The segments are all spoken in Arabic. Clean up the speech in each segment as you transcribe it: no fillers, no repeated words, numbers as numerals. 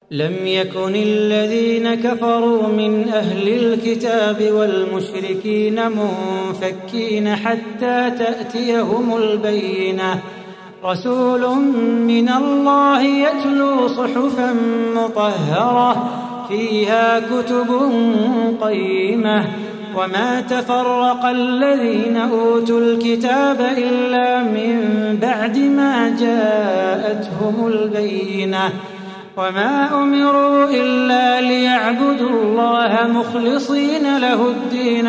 لم يكن الذين كفروا من أهل الكتاب والمشركين منفكين حتى تأتيهم البينة رسول من الله يتلو صحفا مطهرة فيها كتب قيمة وما تفرق الذين أوتوا الكتاب إلا من بعد ما جاءتهم البينة وما أمروا إلا ليعبدوا الله مخلصين له الدين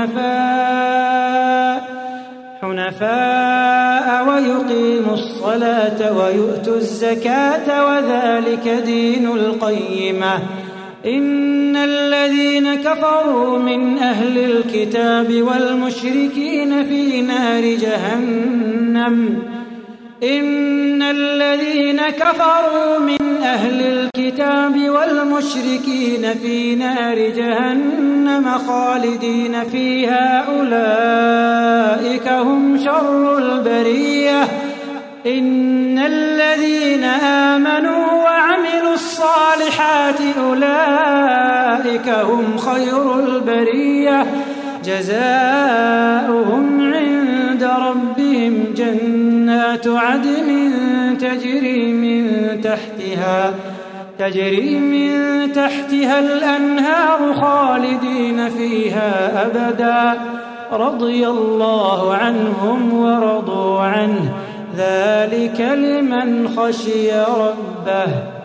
حنفاء ويقيموا الصلاة ويؤتوا الزكاة وذلك دين القيمة إن الذين كفروا من أهل الكتاب والمشركين في نار جهنم إن الذين كفروا من أهل الكتاب والمشركين في نار جهنم خالدين فيها أولئك هم شر البرية إن الذين آمنوا وعملوا الصالحات أولئك هم خير البرية جزاؤهم عند ربهم جنات عدن تجري من تحتها الأنهار خالدين فيها أبدا رضي الله عنهم ورضوا عنه ذلك لمن خشي ربه